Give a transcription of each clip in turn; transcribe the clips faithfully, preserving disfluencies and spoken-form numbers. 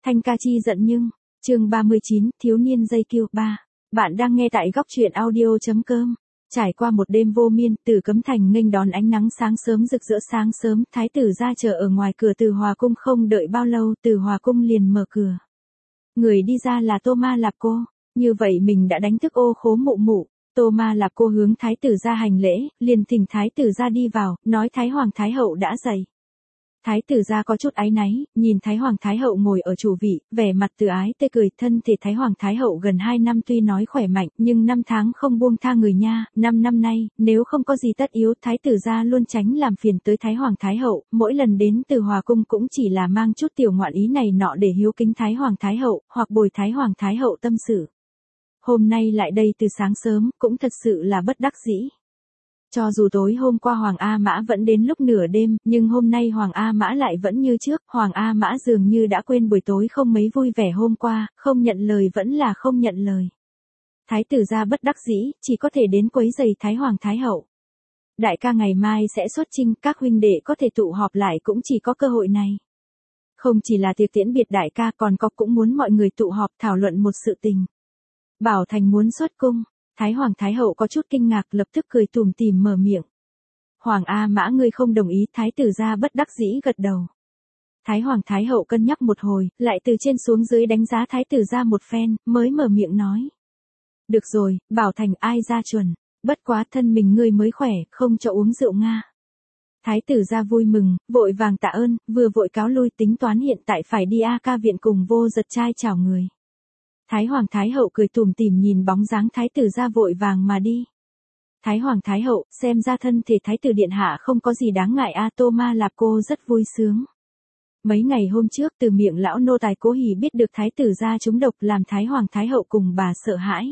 Thanh ca chi giận nhưng, chương ba mươi chín, thiếu niên dây cừu ba. Bạn đang nghe tại góc truyện audio.com. Trải qua một đêm vô miên, Tử Cấm Thành nghênh đón ánh nắng sáng sớm rực rỡ sáng sớm, thái tử ra chờ ở ngoài cửa Từ Hòa cung không đợi bao lâu, Từ Hòa cung liền mở cửa. Người đi ra là Tô Ma Lạp Cô, như vậy mình đã đánh thức Ô Khố Mụ Mụ. Tô Ma Lạp Cô hướng thái tử ra hành lễ, liền thỉnh thái tử ra đi vào, nói Thái Hoàng Thái Hậu đã dậy. Thái tử gia có chút áy náy, nhìn Thái Hoàng Thái Hậu ngồi ở chủ vị, vẻ mặt từ ái tươi cười, thân thể Thái Hoàng Thái Hậu gần hai năm tuy nói khỏe mạnh, nhưng năm tháng không buông tha người nha, năm năm nay, nếu không có gì tất yếu, Thái tử gia luôn tránh làm phiền tới Thái Hoàng Thái Hậu, mỗi lần đến Từ Hòa cung cũng chỉ là mang chút tiểu ngoạn ý này nọ để hiếu kính Thái Hoàng Thái Hậu, hoặc bồi Thái Hoàng Thái Hậu tâm sự. Hôm nay lại đây từ sáng sớm, cũng thật sự là bất đắc dĩ. Cho dù tối hôm qua Hoàng A Mã vẫn đến lúc nửa đêm, nhưng hôm nay Hoàng A Mã lại vẫn như trước, Hoàng A Mã dường như đã quên buổi tối không mấy vui vẻ hôm qua, không nhận lời vẫn là không nhận lời. Thái tử gia bất đắc dĩ, chỉ có thể đến quấy giày Thái Hoàng Thái Hậu. Đại ca ngày mai sẽ xuất chinh, các huynh đệ có thể tụ họp lại cũng chỉ có cơ hội này. Không chỉ là tiệc tiễn biệt đại ca, còn có cũng muốn mọi người tụ họp thảo luận một sự tình. Bảo Thành muốn xuất cung. Thái Hoàng Thái Hậu có chút kinh ngạc, lập tức cười tủm tỉm mở miệng. Hoàng A Mã ngươi không đồng ý, thái tử gia bất đắc dĩ gật đầu. Thái Hoàng Thái Hậu cân nhắc một hồi, lại từ trên xuống dưới đánh giá thái tử gia một phen, mới mở miệng nói. Được rồi, Bảo Thành ai ra chuẩn, bất quá thân mình ngươi mới khỏe, không cho uống rượu Nga. Thái tử gia vui mừng, vội vàng tạ ơn, vừa vội cáo lui tính toán hiện tại phải đi A Ca viện cùng Vô Giật trai chào người. Thái Hoàng Thái Hậu cười tủm tỉm nhìn bóng dáng thái tử ra vội vàng mà đi. Thái Hoàng Thái Hậu, xem ra thân thể thái tử điện hạ không có gì đáng ngại a. Tô Ma Lạp Cô rất vui sướng. Mấy ngày hôm trước từ miệng lão nô tài Cố Hỉ biết được thái tử ra trúng độc làm Thái Hoàng Thái Hậu cùng bà sợ hãi.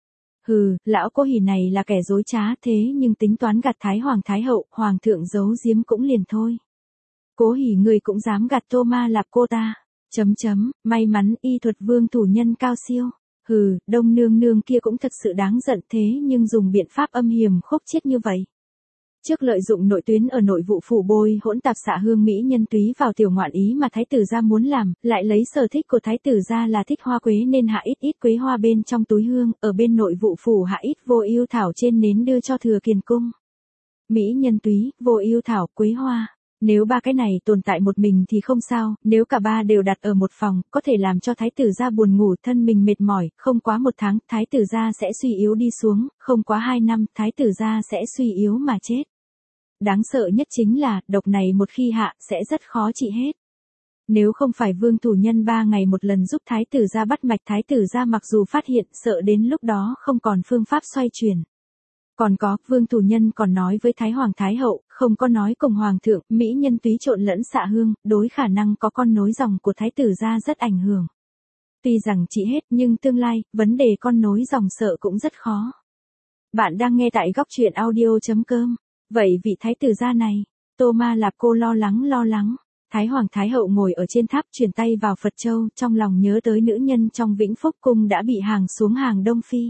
Hừ, lão Cố Hỉ này là kẻ dối trá thế nhưng tính toán gạt Thái Hoàng Thái Hậu, Hoàng thượng giấu giếm cũng liền thôi. Cố Hỉ người cũng dám gạt Tô Ma Lạp Cô ta. Chấm chấm, may mắn y thuật vương thủ nhân cao siêu. Hừ, đông nương nương kia cũng thật sự đáng giận thế nhưng dùng biện pháp âm hiểm khúc chiết như vậy. Trước lợi dụng nội tuyến ở nội vụ phủ bôi hỗn tạp xạ hương mỹ nhân túy vào tiểu ngoạn ý mà thái tử gia muốn làm, lại lấy sở thích của thái tử gia là thích hoa quế nên hạ ít ít quế hoa bên trong túi hương, ở bên nội vụ phủ hạ ít vô ưu thảo trên nến đưa cho thừa kiền cung. Mỹ nhân túy, vô ưu thảo, quế hoa. Nếu ba cái này tồn tại một mình thì không sao, nếu cả ba đều đặt ở một phòng, có thể làm cho thái tử gia buồn ngủ, thân mình mệt mỏi, không quá một tháng, thái tử gia sẽ suy yếu đi xuống, không quá hai năm, thái tử gia sẽ suy yếu mà chết. Đáng sợ nhất chính là, độc này một khi hạ, sẽ rất khó trị hết. Nếu không phải vương thủ nhân ba ngày một lần giúp thái tử gia bắt mạch, thái tử gia mặc dù phát hiện, sợ đến lúc đó không còn phương pháp xoay chuyển. Còn có, vương thủ nhân còn nói với Thái Hoàng Thái Hậu, không có nói cùng Hoàng thượng, mỹ nhân túy trộn lẫn xạ hương, đối khả năng có con nối dòng của thái tử gia rất ảnh hưởng. Tuy rằng trị hết nhưng tương lai, vấn đề con nối dòng sợ cũng rất khó. Bạn đang nghe tại góc truyện audio.com. Vậy vị thái tử gia này, Tô Ma Lạp Cô lo lắng lo lắng. Thái Hoàng Thái Hậu ngồi ở trên tháp chuyển tay vào Phật Châu, trong lòng nhớ tới nữ nhân trong Vĩnh Phúc cung đã bị hàng xuống hàng Đông Phi.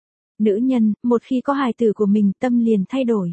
Nữ nhân, một khi có hài tử của mình tâm liền thay đổi.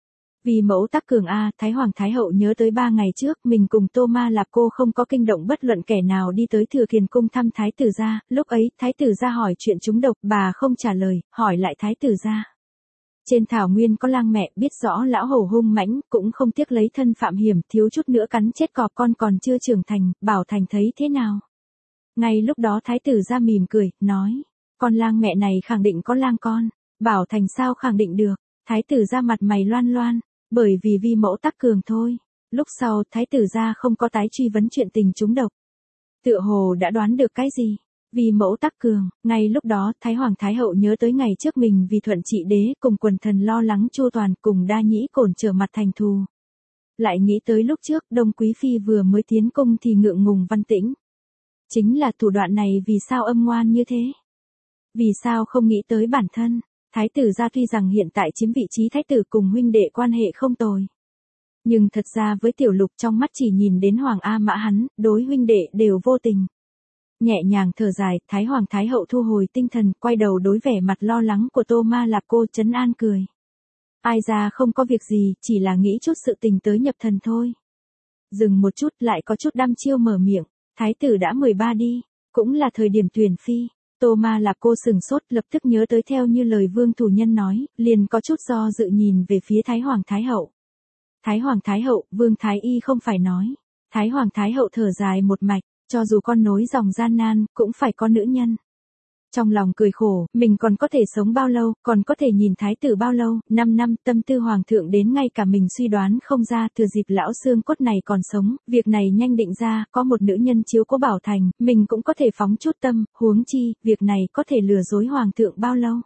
Vì mẫu tắc cường A, Thái Hoàng Thái Hậu nhớ tới ba ngày trước mình cùng Tô Ma Lạp Cô không có kinh động bất luận kẻ nào đi tới Thừa Kiền cung thăm Thái tử gia, lúc ấy Thái tử gia hỏi chuyện trúng độc, bà không trả lời, hỏi lại Thái tử gia. Trên thảo nguyên có lang mẹ, biết rõ lão hổ hung mãnh, cũng không tiếc lấy thân phạm hiểm, thiếu chút nữa cắn chết cọp con còn chưa trưởng thành, Bảo Thành thấy thế nào? Ngay lúc đó Thái tử gia mỉm cười, nói. Con lang mẹ này khẳng định có lang con, Bảo Thành sao khẳng định được, thái tử gia mặt mày loan loan, bởi vì vi mẫu tắc cường thôi. Lúc sau thái tử gia không có tái truy vấn chuyện tình trúng độc. Tựa hồ đã đoán được cái gì, vì mẫu tắc cường, ngay lúc đó Thái Hoàng Thái Hậu nhớ tới ngày trước mình vì thuận trị đế cùng quần thần lo lắng chu toàn cùng đa nhĩ cổn trở mặt thành thù. Lại nghĩ tới lúc trước Đông Quý Phi vừa mới tiến cung thì ngượng ngùng văn tĩnh. Chính là thủ đoạn này vì sao âm ngoan như thế? Vì sao không nghĩ tới bản thân, thái tử gia tuy rằng hiện tại chiếm vị trí thái tử cùng huynh đệ quan hệ không tồi. Nhưng thật ra với tiểu lục trong mắt chỉ nhìn đến Hoàng A Mã hắn, đối huynh đệ đều vô tình. Nhẹ nhàng thở dài, Thái Hoàng Thái Hậu thu hồi tinh thần, quay đầu đối vẻ mặt lo lắng của Tô Ma Lạp Cô trấn an cười. Ai ra không có việc gì, chỉ là nghĩ chút sự tình tới nhập thần thôi. Dừng một chút lại có chút đăm chiêu mở miệng. Thái tử đã mười ba đi, cũng là thời điểm tuyển phi. Tô Ma Lạp Cô sừng sốt, lập tức nhớ tới theo như lời Vương Thủ Nhân nói, liền có chút do dự nhìn về phía Thái Hoàng Thái Hậu. Thái Hoàng Thái Hậu, Vương Thái Y không phải nói. Thái Hoàng Thái Hậu thở dài một mạch, cho dù con nối dòng gian nan, cũng phải có nữ nhân. Trong lòng cười khổ, mình còn có thể sống bao lâu, còn có thể nhìn thái tử bao lâu, năm năm, tâm tư hoàng thượng đến ngay cả mình suy đoán không ra, thừa dịp lão xương cốt này còn sống, việc này nhanh định ra, có một nữ nhân chiếu cố Bảo Thành, mình cũng có thể phóng chút tâm, huống chi, việc này có thể lừa dối hoàng thượng bao lâu.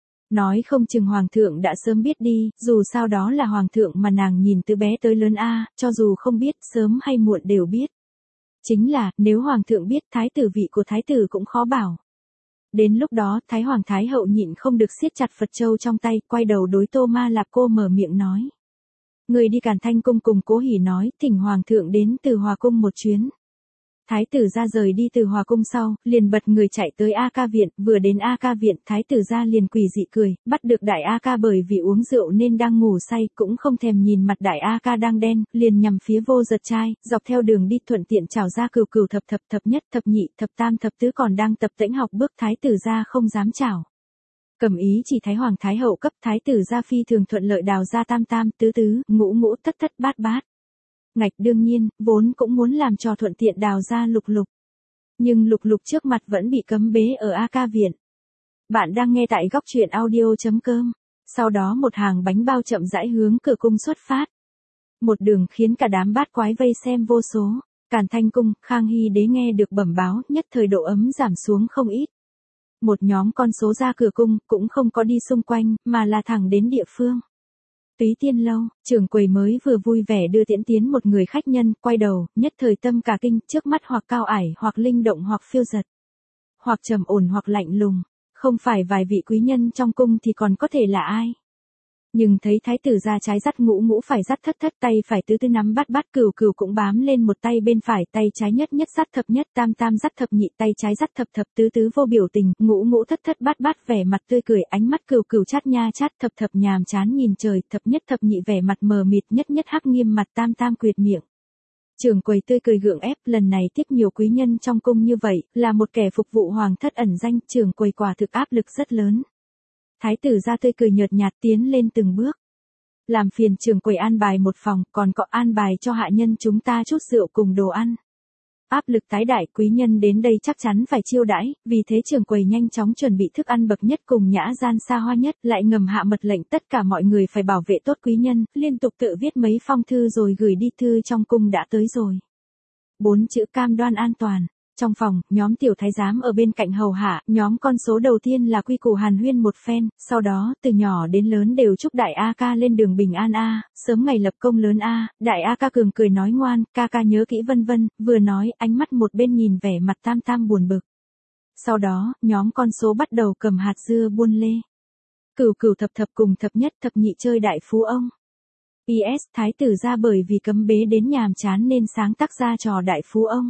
Nói không chừng hoàng thượng đã sớm biết đi, dù sao đó là hoàng thượng mà nàng nhìn từ bé tới lớn a, cho dù không biết, sớm hay muộn đều biết. Chính là, nếu hoàng thượng biết, thái tử vị của thái tử cũng khó bảo. Đến lúc đó, Thái Hoàng Thái Hậu nhịn không được siết chặt Phật châu trong tay, quay đầu đối Tô Ma Lạp Cô mở miệng nói. Người đi Càn Thanh Cung cùng Cố Hỉ nói, thỉnh Hoàng thượng đến Từ Hòa Cung một chuyến. Thái tử ra rời đi Từ Hòa Cung sau, liền bật người chạy tới A Ca Viện, vừa đến A Ca Viện, thái tử ra liền quỷ dị cười, bắt được đại A Ca bởi vì uống rượu nên đang ngủ say, cũng không thèm nhìn mặt đại A Ca đang đen, liền nhằm phía Vô Giật Trai, dọc theo đường đi thuận tiện chào ra cửu cửu thập thập thập nhất thập nhị thập tam thập tứ còn đang tập tễnh học bước, thái tử ra không dám chào. Cầm ý chỉ Thái Hoàng Thái Hậu cấp, thái tử ra phi thường thuận lợi đào ra tam tam, tứ tứ, ngũ ngũ, thất thất, bát bát. Ngạch đương nhiên, vốn cũng muốn làm cho thuận tiện đào ra lục lục. Nhưng lục lục trước mặt vẫn bị cấm bế ở A Ca Viện. Bạn đang nghe tại góc truyện audio.com. Sau đó một hàng bánh bao chậm rãi hướng cửa cung xuất phát. Một đường khiến cả đám bát quái vây xem vô số. Càn Thanh Cung, Khang Hy đế nghe được bẩm báo, nhất thời độ ấm giảm xuống không ít. Một nhóm con số ra cửa cung, cũng không có đi xung quanh, mà là thẳng đến địa phương. Túy Tiên Lâu, trưởng quầy mới vừa vui vẻ đưa tiễn tiến một người khách nhân, quay đầu, nhất thời tâm cả kinh, trước mắt hoặc cao ải, hoặc linh động hoặc phiêu giật. Hoặc trầm ổn hoặc lạnh lùng, không phải vài vị quý nhân trong cung thì còn có thể là ai. Nhưng thấy thái tử ra trái dắt ngũ ngũ phải dắt thất thất, tay phải tứ tứ nắm bát bát, cửu cửu cũng bám lên một tay bên phải, tay trái nhất nhất dắt thập nhất, tam tam dắt thập nhị, tay trái dắt thập thập, tứ tứ vô biểu tình, ngũ ngũ thất thất bát bát vẻ mặt tươi cười, ánh mắt cửu cửu chát nha chát, thập thập nhàm chán nhìn trời, thập nhất thập nhị vẻ mặt mờ mịt, nhất nhất hắc nghiêm mặt, tam tam quyệt miệng. Trưởng quầy tươi cười gượng ép, lần này tiếp nhiều quý nhân trong cung như vậy, là một kẻ phục vụ hoàng thất ẩn danh, trưởng quầy quả thực áp lực rất lớn. Thái tử ra tươi cười nhợt nhạt tiến lên từng bước. Làm phiền trưởng quầy an bài một phòng, còn có an bài cho hạ nhân chúng ta chút rượu cùng đồ ăn. Áp lực tái đại, quý nhân đến đây chắc chắn phải chiêu đãi, vì thế trưởng quầy nhanh chóng chuẩn bị thức ăn bậc nhất cùng nhã gian xa hoa nhất, lại ngầm hạ mật lệnh tất cả mọi người phải bảo vệ tốt quý nhân, liên tục tự viết mấy phong thư rồi gửi đi, thư trong cung đã tới rồi. Bốn chữ cam đoan an toàn. Trong phòng, nhóm tiểu thái giám ở bên cạnh hầu hạ, nhóm con số đầu tiên là quy củ hàn huyên một phen, sau đó, từ nhỏ đến lớn đều chúc đại A Ca lên đường bình an a, sớm ngày lập công lớn a, đại A Ca cường cười nói ngoan, ca ca nhớ kỹ vân vân, vừa nói, ánh mắt một bên nhìn vẻ mặt tam tam buồn bực. Sau đó, nhóm con số bắt đầu cầm hạt dưa buôn lê. Cửu cửu thập thập cùng thập nhất thập nhị chơi đại phú ông. pê ét thái tử ra bởi vì cấm bế đến nhàm chán nên sáng tác ra trò đại phú ông.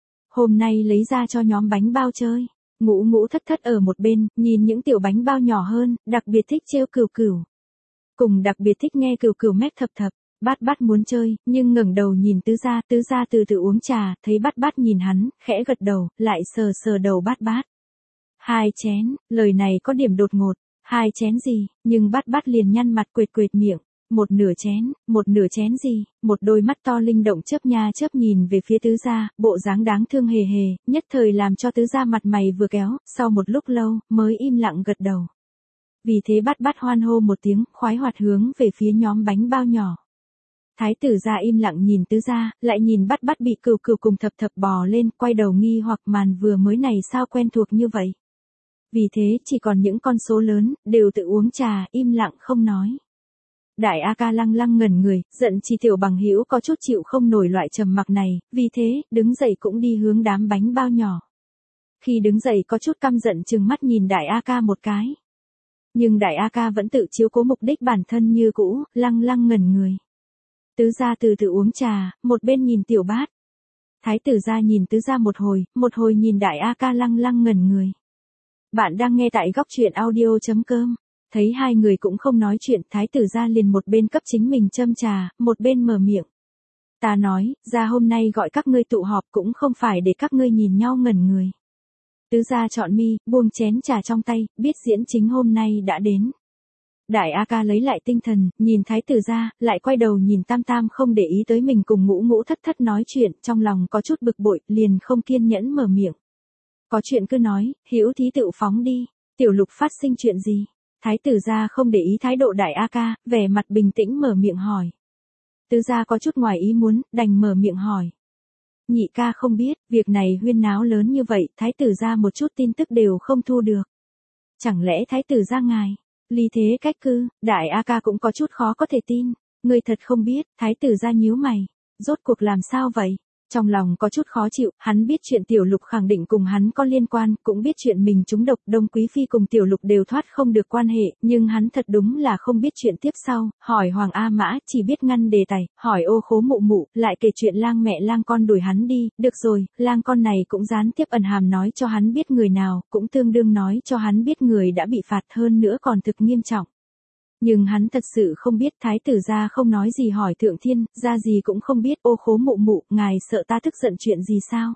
Hôm nay lấy ra cho nhóm bánh bao chơi. Ngũ ngũ thất thất ở một bên, nhìn những tiểu bánh bao nhỏ hơn, đặc biệt thích trêu cửu cửu. Cùng đặc biệt thích nghe cửu cửu mép thập thập, bát bát muốn chơi, nhưng ngẩng đầu nhìn tứ gia, tứ gia từ từ uống trà, thấy bát bát nhìn hắn, khẽ gật đầu, lại sờ sờ đầu bát bát. Hai chén, lời này có điểm đột ngột, hai chén gì, nhưng bát bát liền nhăn mặt quệt quệt miệng. Một nửa chén, một nửa chén gì, một đôi mắt to linh động chớp nha chớp nhìn về phía tứ gia, bộ dáng đáng thương hề hề, nhất thời làm cho tứ gia mặt mày vừa kéo, sau một lúc lâu, mới im lặng gật đầu. Vì thế bát bát hoan hô một tiếng, khoái hoạt hướng về phía nhóm bánh bao nhỏ. Thái tử gia im lặng nhìn tứ gia, lại nhìn bát bát bị cừu cừu cùng thập thập bò lên, quay đầu nghi hoặc màn vừa mới này sao quen thuộc như vậy. Vì thế, chỉ còn những con số lớn, đều tự uống trà, im lặng không nói. Đại A Ca lăng lăng ngẩn người, giận chi tiểu bằng hữu có chút chịu không nổi loại trầm mặc này, vì thế, đứng dậy cũng đi hướng đám bánh bao nhỏ. Khi đứng dậy có chút căm giận trừng mắt nhìn Đại A Ca một cái. Nhưng Đại A Ca vẫn tự chiếu cố mục đích bản thân như cũ, lăng lăng ngẩn người. Tứ gia từ từ uống trà, một bên nhìn tiểu bát. Thái tử gia nhìn tứ gia một hồi, một hồi nhìn Đại A Ca lăng lăng ngẩn người. Bạn đang nghe tại góc truyện audio.com. Thấy hai người cũng không nói chuyện, thái tử gia liền một bên cấp chính mình châm trà, một bên mở miệng. Ta nói, ra hôm nay gọi các ngươi tụ họp cũng không phải để các ngươi nhìn nhau ngẩn người. Tứ gia chọn mi, buông chén trà trong tay, biết diễn chính hôm nay đã đến. Đại A Ca lấy lại tinh thần, nhìn thái tử gia, lại quay đầu nhìn Tam Tam không để ý tới mình cùng Ngũ Ngũ Thất Thất nói chuyện, trong lòng có chút bực bội, liền không kiên nhẫn mở miệng. Có chuyện cứ nói, hữu thí tự phóng đi, tiểu lục phát sinh chuyện gì? Thái tử gia không để ý thái độ đại A Ca, vẻ mặt bình tĩnh mở miệng hỏi. Tứ gia có chút ngoài ý muốn, đành mở miệng hỏi. Nhị ca không biết, việc này huyên náo lớn như vậy, thái tử gia một chút tin tức đều không thu được. Chẳng lẽ thái tử gia ngài, ly thế cách cư, đại A Ca cũng có chút khó có thể tin. Người thật không biết, thái tử gia nhíu mày. Rốt cuộc làm sao vậy? Trong lòng có chút khó chịu, hắn biết chuyện tiểu lục khẳng định cùng hắn có liên quan, cũng biết chuyện mình trúng độc, Đông Quý Phi cùng tiểu lục đều thoát không được quan hệ, nhưng hắn thật đúng là không biết chuyện tiếp sau, hỏi Hoàng A Mã, chỉ biết ngăn đề tài, hỏi Ô Khố mụ mụ, lại kể chuyện lang mẹ lang con đuổi hắn đi, được rồi, lang con này cũng gián tiếp ẩn hàm nói cho hắn biết người nào, cũng tương đương nói cho hắn biết người đã bị phạt hơn nữa còn thực nghiêm trọng. Nhưng hắn thật sự không biết, thái tử gia không nói gì hỏi Thượng Thiên, ra gì cũng không biết. Ô Khố mụ mụ, ngài sợ ta tức giận chuyện gì sao?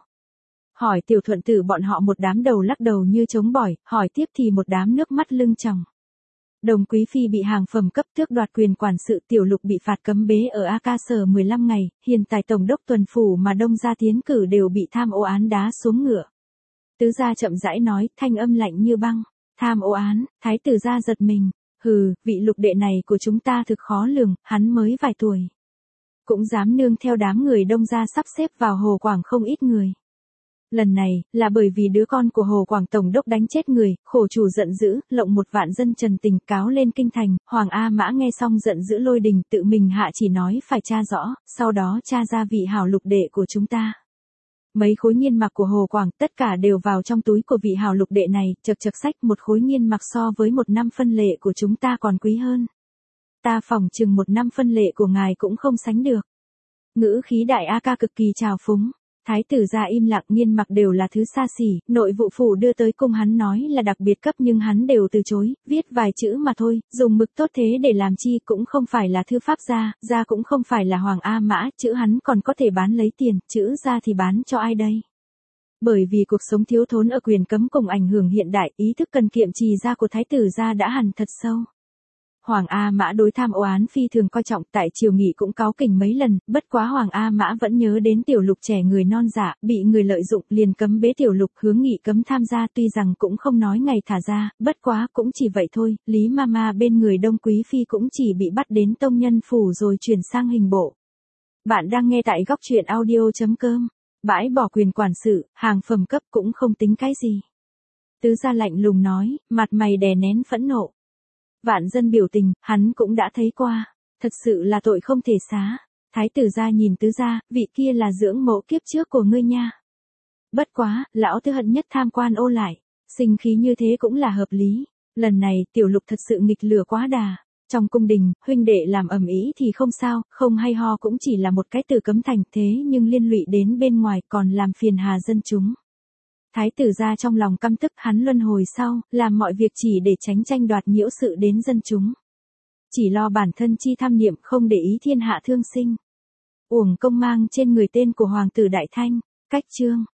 Hỏi Tiểu Thuận Tử bọn họ một đám đầu lắc đầu như trống bỏi, hỏi tiếp thì một đám nước mắt lưng tròng. Đồng Quý Phi bị hàng phẩm cấp tước đoạt quyền quản sự, tiểu lục bị phạt cấm bế ở A Ca sở mười lăm ngày, hiện tại tổng đốc tuần phủ mà Đông gia tiến cử đều bị tham ô án đá xuống ngựa. Tứ gia chậm rãi nói, thanh âm lạnh như băng. Tham ô án, thái tử gia giật mình. Hừ, vị lục đệ này của chúng ta thực khó lường, hắn mới vài tuổi. Cũng dám nương theo đám người Đông gia sắp xếp vào Hồ Quảng không ít người. Lần này, là bởi vì đứa con của Hồ Quảng tổng đốc đánh chết người, khổ chủ giận dữ, lộng một vạn dân trần tình cáo lên kinh thành, Hoàng A Mã nghe xong giận dữ lôi đình, tự mình hạ chỉ nói phải tra rõ, sau đó tra ra vị hảo lục đệ của chúng ta. Mấy khối nghiên mặc của Hồ Quảng tất cả đều vào trong túi của vị hảo lục đệ này, chật chật sách một khối nghiên mặc so với một năm phân lệ của chúng ta còn quý hơn. Ta phỏng chừng một năm phân lệ của ngài cũng không sánh được. Ngữ khí đại A Ca cực kỳ trào phúng. Thái tử gia im lặng, nghiên mặc đều là thứ xa xỉ, nội vụ phủ đưa tới cung hắn nói là đặc biệt cấp nhưng hắn đều từ chối, viết vài chữ mà thôi, dùng mực tốt thế để làm chi, cũng không phải là thư pháp gia, gia cũng không phải là Hoàng A Mã, chữ hắn còn có thể bán lấy tiền, chữ gia thì bán cho ai đây? Bởi vì cuộc sống thiếu thốn ở quyền cấm cùng ảnh hưởng hiện đại, ý thức cần kiệm trì gia của thái tử gia đã hằn thật sâu. Hoàng A Mã đối tham ô án phi thường coi trọng, tại triều nghỉ cũng cáu kỉnh mấy lần, bất quá Hoàng A Mã vẫn nhớ đến tiểu lục trẻ người non dạ, bị người lợi dụng, liền cấm bế tiểu lục, hướng nghị cấm tham gia, tuy rằng cũng không nói ngày thả ra, bất quá cũng chỉ vậy thôi, Lý Mama bên người Đông Quý Phi cũng chỉ bị bắt đến tông nhân phủ rồi chuyển sang hình bộ. Bạn đang nghe tại góc truyện audio.com, bãi bỏ quyền quản sự, hàng phẩm cấp cũng không tính cái gì. Tứ gia lạnh lùng nói, mặt mày đè nén phẫn nộ. Vạn dân biểu tình, hắn cũng đã thấy qua, thật sự là tội không thể xá. Thái tử gia nhìn tứ gia, vị kia là dưỡng mẫu kiếp trước của ngươi nha. Bất quá, lão tứ hận nhất tham quan ô lại, sinh khí như thế cũng là hợp lý. Lần này, tiểu lục thật sự nghịch lửa quá đà. Trong cung đình, huynh đệ làm ầm ĩ thì không sao, không hay ho cũng chỉ là một cái từ cấm thành, thế nhưng liên lụy đến bên ngoài còn làm phiền hà dân chúng. Thái tử gia trong lòng căm tức, hắn luân hồi sau, làm mọi việc chỉ để tránh tranh đoạt nhiễu sự đến dân chúng. Chỉ lo bản thân chi tham niệm, không để ý thiên hạ thương sinh. Uổng công mang trên người tên của hoàng tử Đại Thanh. Cách chương